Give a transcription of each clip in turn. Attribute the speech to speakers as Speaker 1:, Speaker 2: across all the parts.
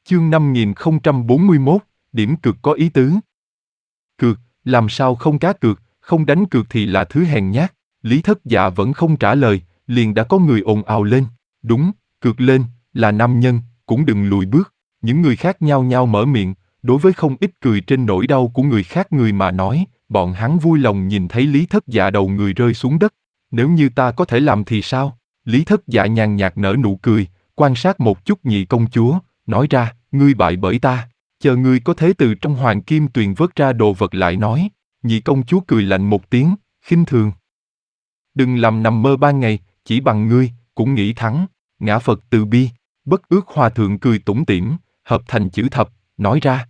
Speaker 1: Chương 5041, điểm cược có ý tứ. Cược, làm sao không cá cược, không đánh cược thì là thứ hèn nhát. Lý Thất Dạ vẫn không trả lời, liền đã có người ồn ào lên. Đúng, cược lên, là nam nhân, cũng đừng lùi bước. Những người khác nhao nhao mở miệng, đối với không ít cười trên nỗi đau của người khác người mà nói, bọn hắn vui lòng nhìn thấy Lý Thất Dạ đầu người rơi xuống đất. Nếu như ta có thể làm thì sao? Lý Thất Dạ nhàn nhạt nở nụ cười, quan sát một chút nhị công chúa, nói ra, ngươi bại bởi ta, chờ ngươi có thế từ trong hoàng kim tuyền vớt ra đồ vật lại nói. Nhị công chúa cười lạnh một tiếng, khinh thường. Đừng làm nằm mơ ban ngày, chỉ bằng ngươi, cũng nghĩ thắng. Ngã Phật từ bi, Bất Ước Hòa Thượng cười tủm tỉm, hợp thành chữ thập, nói ra.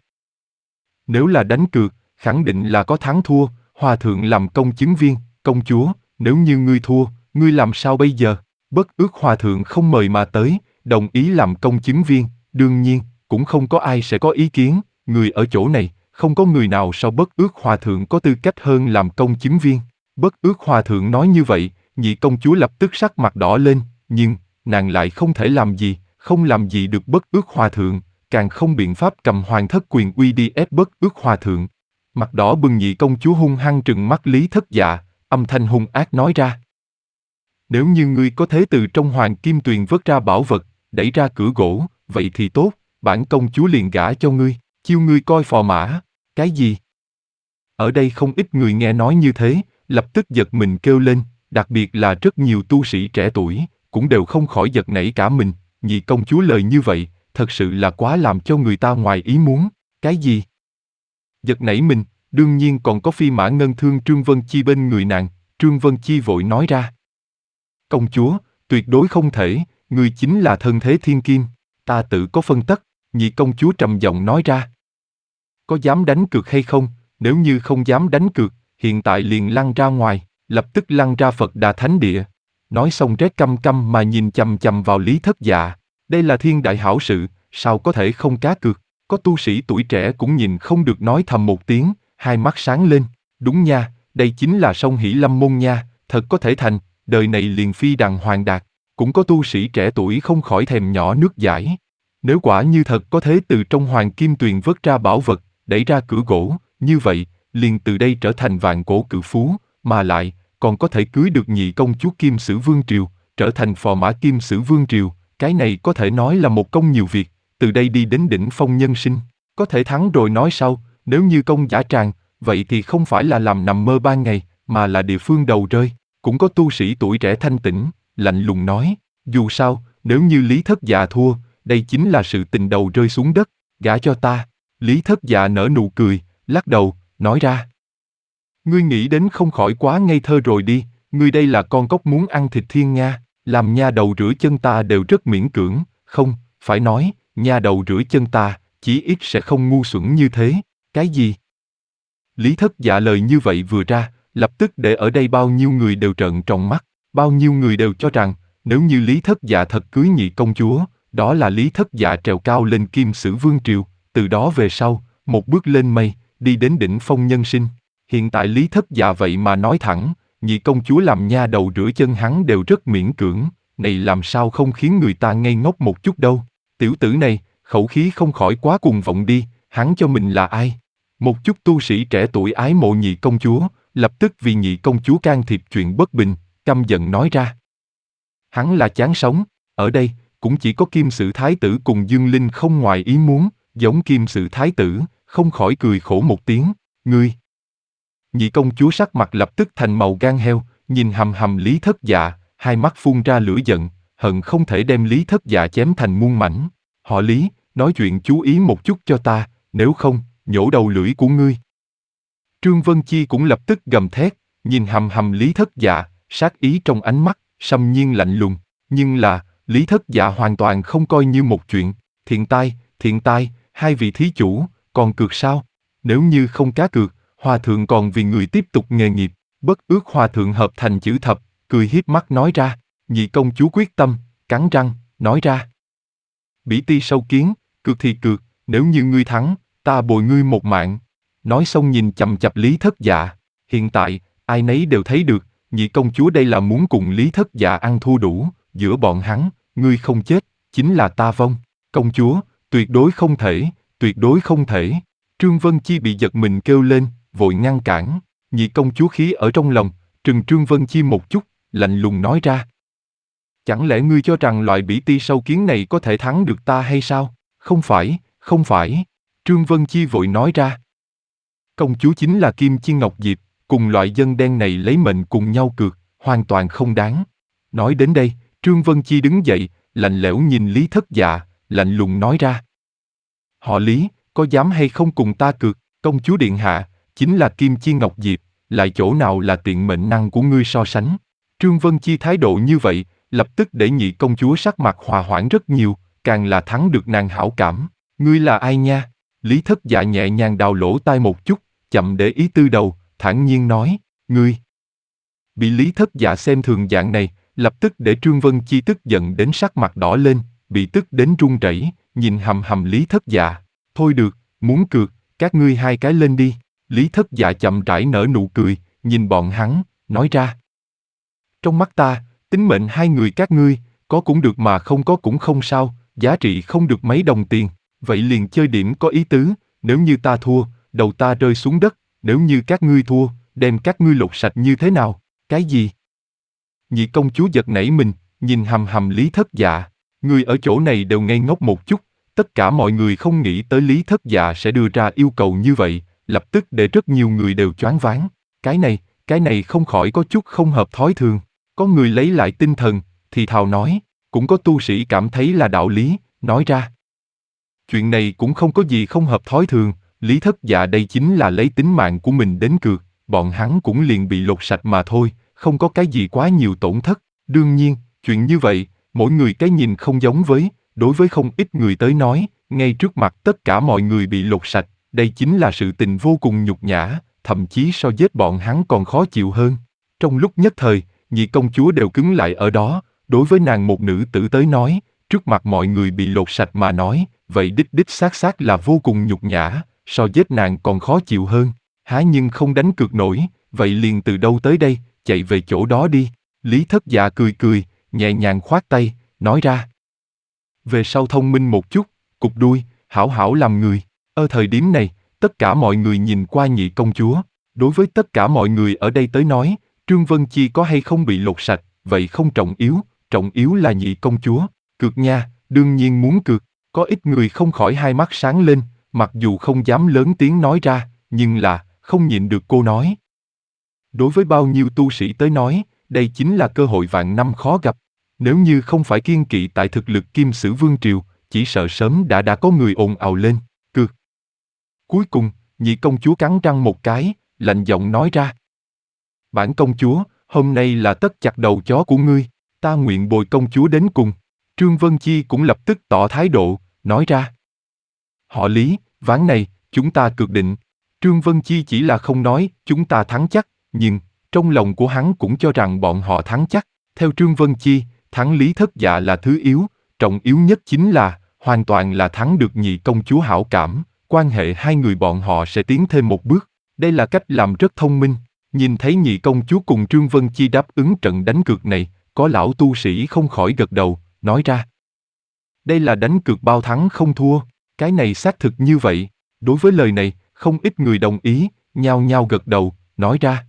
Speaker 1: Nếu là đánh cược, khẳng định là có thắng thua, Hòa Thượng làm công chứng viên, công chúa, nếu như ngươi thua, ngươi làm sao bây giờ? Bất Ước Hòa Thượng không mời mà tới, đồng ý làm công chứng viên, đương nhiên, cũng không có ai sẽ có ý kiến, người ở chỗ này, không có người nào so Bất Ước Hòa Thượng có tư cách hơn làm công chứng viên. Bất Ước Hòa Thượng nói như vậy, nhị công chúa lập tức sắc mặt đỏ lên, nhưng, nàng lại không thể làm gì, không làm gì được Bất Ước Hòa Thượng, càng không biện pháp cầm hoàng thất quyền uy đi ép Bất Ước Hòa Thượng. Mặt đỏ bừng nhị công chúa hung hăng trừng mắt Lý Thất Dạ, âm thanh hung ác nói ra. Nếu như ngươi có thế từ trong hoàng kim tuyền vớt ra bảo vật, đẩy ra cửa gỗ, vậy thì tốt, bản công chúa liền gả cho ngươi, chiêu ngươi coi phò mã. Cái gì? Ở đây không ít người nghe nói như thế, lập tức giật mình kêu lên, đặc biệt là rất nhiều tu sĩ trẻ tuổi, cũng đều không khỏi giật nảy cả mình, nhị công chúa lời như vậy, thật sự là quá làm cho người ta ngoài ý muốn. Cái gì? Giật nảy mình, đương nhiên còn có Phi Mã Ngân Thương Trương Vân Chi bên người nàng, Trương Vân Chi vội nói ra. Công chúa, tuyệt đối không thể, ngươi chính là thân thế thiên kim, ta tự có phân tất, nhị công chúa trầm giọng nói ra. Có dám đánh cược hay không? Nếu như không dám đánh cược, hiện tại liền lăn ra ngoài, lập tức lăn ra Phật Đà Thánh Địa. Nói xong rét căm căm mà nhìn chằm chằm vào Lý Thất Dạ. Đây là thiên đại hảo sự, sao có thể không cá cược? Có tu sĩ tuổi trẻ cũng nhìn không được nói thầm một tiếng, hai mắt sáng lên. Đúng nha, đây chính là song hỷ lâm môn nha, thật có thể thành, đời này liền phi đằng hoàng đạt. Cũng có tu sĩ trẻ tuổi không khỏi thèm nhỏ nước dãi. Nếu quả như thật có thế từ trong hoàng kim tuyền vớt ra bảo vật, đẩy ra cửa gỗ, như vậy, liền từ đây trở thành vạn cổ cự phú, mà lại, còn có thể cưới được nhị công chúa Kim Sử Vương Triều, trở thành phò mã Kim Sử Vương Triều, cái này có thể nói là một công nhiều việc, từ đây đi đến đỉnh phong nhân sinh, có thể thắng rồi nói sau, nếu như công giả tràng, vậy thì không phải là làm nằm mơ ban ngày, mà là địa phương đầu rơi. Cũng có tu sĩ tuổi trẻ thanh tĩnh, lạnh lùng nói, dù sao, nếu như Lý Thất Dạ thua, đây chính là sự tình đầu rơi xuống đất, gả cho ta. Lý Thất Dạ nở nụ cười, lắc đầu, nói ra. Ngươi nghĩ đến không khỏi quá ngây thơ rồi đi, ngươi đây là con cóc muốn ăn thịt thiên nga, làm nha đầu rửa chân ta đều rất miễn cưỡng, không, phải nói, nha đầu rửa chân ta, chí ít sẽ không ngu xuẩn như thế, cái gì? Lý Thất Dạ lời như vậy vừa ra, lập tức để ở đây bao nhiêu người đều trợn tròn mắt, bao nhiêu người đều cho rằng, nếu như Lý Thất Dạ thật cưới nhị công chúa, đó là Lý Thất Dạ trèo cao lên Kim Sử Vương Triều, từ đó về sau, một bước lên mây, đi đến đỉnh phong nhân sinh. Hiện tại Lý Thất Dạ vậy mà nói thẳng, nhị công chúa làm nha đầu rửa chân hắn đều rất miễn cưỡng, này làm sao không khiến người ta ngây ngốc một chút đâu. Tiểu tử này, khẩu khí không khỏi quá cuồng vọng đi, hắn cho mình là ai? Một chút tu sĩ trẻ tuổi ái mộ nhị công chúa, lập tức vì nhị công chúa can thiệp chuyện bất bình, căm giận nói ra. Hắn là chán sống, ở đây, cũng chỉ có Kim Sử Thái tử cùng Dương Linh không ngoài ý muốn, giống Kim Sử Thái tử, không khỏi cười khổ một tiếng, ngươi. Nhị công chúa sắc mặt lập tức thành màu gan heo, nhìn hầm hầm Lý Thất Dạ, hai mắt phun ra lửa giận, hận không thể đem Lý Thất Dạ chém thành muôn mảnh. Họ Lý, nói chuyện chú ý một chút cho ta, nếu không, nhổ đầu lưỡi của ngươi. Trương Vân Chi cũng lập tức gầm thét, nhìn hầm hầm Lý Thất Dạ, sát ý trong ánh mắt, xâm nhiên lạnh lùng, nhưng là, Lý Thất Dạ hoàn toàn không coi như một chuyện. Thiện tai, hai vị thí chủ, còn cược sao? Nếu như không cá cược, Hòa Thượng còn vì người tiếp tục nghề nghiệp. Bất Ước Hòa Thượng hợp thành chữ thập, cười hiếp mắt nói ra. Nhị công chúa quyết tâm, cắn răng, nói ra. Bỉ ti sâu kiến, cược thì cược, nếu như ngươi thắng, ta bồi ngươi một mạng. Nói xong nhìn chằm chằm Lý Thất Dạ. Hiện tại, ai nấy đều thấy được, nhị công chúa đây là muốn cùng Lý Thất Dạ ăn thua đủ, giữa bọn hắn, ngươi không chết, chính là ta vong. Công chúa, Tuyệt đối không thể, tuyệt đối không thể. Trương Vân Chi bị giật mình kêu lên, vội ngăn cản. Nhị công chúa khí ở trong lòng, trừng Trương Vân Chi một chút, lạnh lùng nói ra. Chẳng lẽ ngươi cho rằng loại bỉ ti sâu kiến này có thể thắng được ta hay sao? Không phải, không phải. Trương Vân Chi vội nói ra. Công chúa chính là Kim Chi Ngọc Diệp, cùng loại dân đen này lấy mệnh cùng nhau cược, hoàn toàn không đáng. Nói đến đây, Trương Vân Chi đứng dậy, lạnh lẽo nhìn Lý Thất Dạ, lạnh lùng nói ra. Họ Lý, có dám hay không cùng ta cược, công chúa điện hạ, chính là Kim Chi Ngọc Diệp, lại chỗ nào là tiện mệnh năng của ngươi so sánh. Trương Vân Chi thái độ như vậy, lập tức để nhị công chúa sắc mặt hòa hoãn rất nhiều, càng là thắng được nàng hảo cảm. Ngươi là ai nha? Lý Thất Dạ nhẹ nhàng đào lỗ tai một chút, chậm để ý tư đầu, thản nhiên nói, ngươi. Bị Lý Thất Dạ xem thường dạng này, lập tức để Trương Vân Chi tức giận đến sắc mặt đỏ lên, bị tức đến run rẩy, nhìn hầm hầm Lý Thất Dạ. Thôi được, muốn cược, các ngươi hai cái lên đi. Lý Thất Dạ chậm rãi nở nụ cười, nhìn bọn hắn, nói ra. Trong mắt ta, tính mệnh hai người các ngươi, có cũng được mà không có cũng không sao, giá trị không được mấy đồng tiền, vậy liền chơi điểm có ý tứ, nếu như ta thua, đầu ta rơi xuống đất, nếu như các ngươi thua, đem các ngươi lột sạch như thế nào? Cái gì? Nhị công chúa giật nảy mình, nhìn hầm hầm Lý Thất Dạ, người ở chỗ này đều ngây ngốc một chút, tất cả mọi người không nghĩ tới Lý Thất Dạ sẽ đưa ra yêu cầu như vậy, lập tức để rất nhiều người đều choáng váng. Cái này không khỏi có chút không hợp thói thường. Có người lấy lại tinh thần, thì thào nói, cũng có tu sĩ cảm thấy là đạo lý, nói ra. Chuyện này cũng không có gì không hợp thói thường, Lý Thất Dạ đây chính là lấy tính mạng của mình đến cược, bọn hắn cũng liền bị lột sạch mà thôi, không có cái gì quá nhiều tổn thất. Đương nhiên, chuyện như vậy, mỗi người cái nhìn không giống với, đối với không ít người tới nói, ngay trước mặt tất cả mọi người bị lột sạch, đây chính là sự tình vô cùng nhục nhã, thậm chí so giết bọn hắn còn khó chịu hơn. Trong lúc nhất thời, nhị công chúa đều cứng lại ở đó, đối với nàng một nữ tử tới nói, trước mặt mọi người bị lột sạch mà nói, vậy đích đích xác là vô cùng nhục nhã, so giết nàng còn khó chịu hơn. Há nhưng không đánh cược nổi, vậy liền từ đâu tới đây, chạy về chỗ đó đi. Lý Thất Dạ cười cười, nhẹ nhàng khoát tay, nói ra. Về sau thông minh một chút, cụp đuôi, hảo hảo làm người. Ở thời điểm này, tất cả mọi người nhìn qua nhị công chúa. Đối với tất cả mọi người ở đây tới nói, Trương Vân Chi có hay không bị lột sạch, vậy không trọng yếu là nhị công chúa. Cược nha, đương nhiên muốn cược. Có ít người không khỏi hai mắt sáng lên, mặc dù không dám lớn tiếng nói ra, nhưng là, không nhịn được cô nói. Đối với bao nhiêu tu sĩ tới nói, đây chính là cơ hội vạn năm khó gặp. Nếu như không phải kiên kỵ tại thực lực Kim Sử Vương Triều, chỉ sợ sớm đã có người ồn ào lên, cược. Cuối cùng, nhị công chúa cắn răng một cái, lạnh giọng nói ra. Bản công chúa, hôm nay là tất chặt đầu chó của ngươi, ta nguyện bồi công chúa đến cùng. Trương Vân Chi cũng lập tức tỏ thái độ, nói ra. Họ Lý, ván này, chúng ta cược định. Trương Vân Chi chỉ là không nói, chúng ta thắng chắc, nhưng, trong lòng của hắn cũng cho rằng bọn họ thắng chắc. Theo Trương Vân Chi, thắng Lý Thất Dạ là thứ yếu, trọng yếu nhất chính là, hoàn toàn là thắng được nhị công chúa hảo cảm, quan hệ hai người bọn họ sẽ tiến thêm một bước. Đây là cách làm rất thông minh. Nhìn thấy nhị công chúa cùng Trương Vân Chi đáp ứng trận đánh cược này, có lão tu sĩ không khỏi gật đầu, nói ra. Đây là đánh cược bao thắng không thua, cái này xác thực như vậy. Đối với lời này, không ít người đồng ý, nhao nhao gật đầu, nói ra.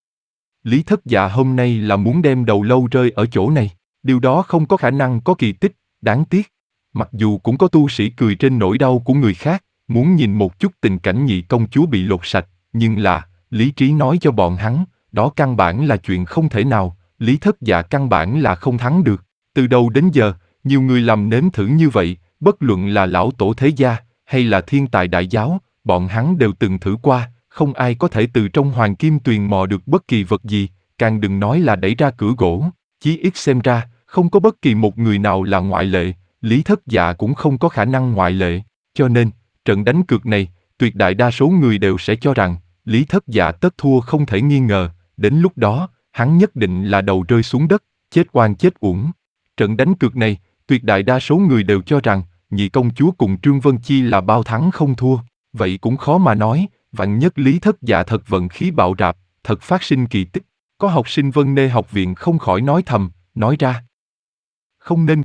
Speaker 1: Lý Thất Dạ hôm nay là muốn đem đầu lâu rơi ở chỗ này, điều đó không có khả năng có kỳ tích, đáng tiếc. Mặc dù cũng có tu sĩ cười trên nỗi đau của người khác, muốn nhìn một chút tình cảnh nhị công chúa bị lột sạch, nhưng là, lý trí nói cho bọn hắn, đó căn bản là chuyện không thể nào, Lý Thất Dạ căn bản là không thắng được. Từ đầu đến giờ, nhiều người làm nếm thử như vậy, bất luận là lão tổ thế gia, hay là thiên tài đại giáo, bọn hắn đều từng thử qua, không ai có thể từ trong hoàng kim tuyền mò được bất kỳ vật gì, càng đừng nói là đẩy ra cửa gỗ. Chí ít xem ra, không có bất kỳ một người nào là ngoại lệ, Lý Thất Dạ cũng không có khả năng ngoại lệ. Cho nên, trận đánh cược này, tuyệt đại đa số người đều sẽ cho rằng, Lý Thất Dạ tất thua không thể nghi ngờ, đến lúc đó, hắn nhất định là đầu rơi xuống đất, chết oan chết uổng. Trận đánh cược này, tuyệt đại đa số người đều cho rằng, nhị công chúa cùng Trương Vân Chi là bao thắng không thua, vậy cũng khó mà nói, vạn nhất Lý Thất Dạ thật vận khí bạo rạp, thật phát sinh kỳ tích. Có học sinh Vân Nê học viện không khỏi nói thầm, nói ra. Không nên quên,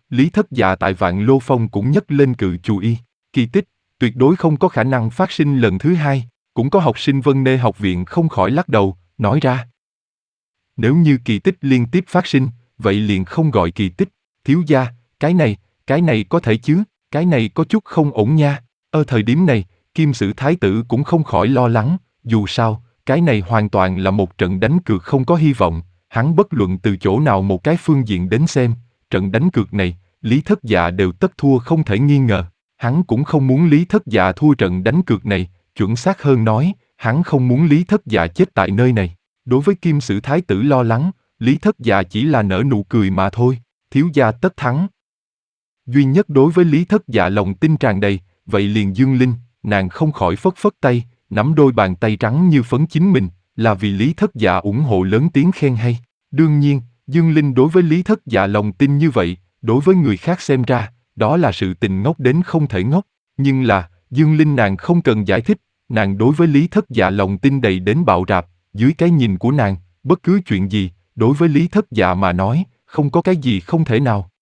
Speaker 1: Lý Thất Dạ tại Vạn Lô Phong cũng nhấc lên cự chú ý. Kỳ tích, tuyệt đối không có khả năng phát sinh lần thứ hai. Cũng có học sinh Vân Nê học viện không khỏi lắc đầu, nói ra. Nếu như kỳ tích liên tiếp phát sinh, vậy liền không gọi kỳ tích. Thiếu gia, cái này có thể chứ, cái này có chút không ổn nha. Ở thời điểm này, Kim Sử Thái tử cũng không khỏi lo lắng, dù sao, cái này hoàn toàn là một trận đánh cược không có hy vọng, hắn bất luận từ chỗ nào một cái phương diện đến xem, trận đánh cược này, Lý Thất Dạ đều tất thua không thể nghi ngờ. Hắn cũng không muốn Lý Thất Dạ thua trận đánh cược này, chuẩn xác hơn nói, hắn không muốn Lý Thất Dạ chết tại nơi này. Đối với Kim Sử Thái tử lo lắng, Lý Thất Dạ chỉ là nở nụ cười mà thôi, thiếu gia tất thắng. Duy nhất đối với Lý Thất Dạ lòng tin tràn đầy, vậy liền Dương Linh, nàng không khỏi phất phất tay, nắm đôi bàn tay trắng như phấn chính mình, là vì Lý Thất Dạ ủng hộ lớn tiếng khen hay. Đương nhiên, Dương Linh đối với Lý Thất Dạ lòng tin như vậy, đối với người khác xem ra, đó là sự tình ngốc đến không thể ngốc. Nhưng là, Dương Linh nàng không cần giải thích, nàng đối với Lý Thất Dạ lòng tin đầy đến bạo rạp, dưới cái nhìn của nàng, bất cứ chuyện gì, đối với Lý Thất Dạ mà nói, không có cái gì không thể nào.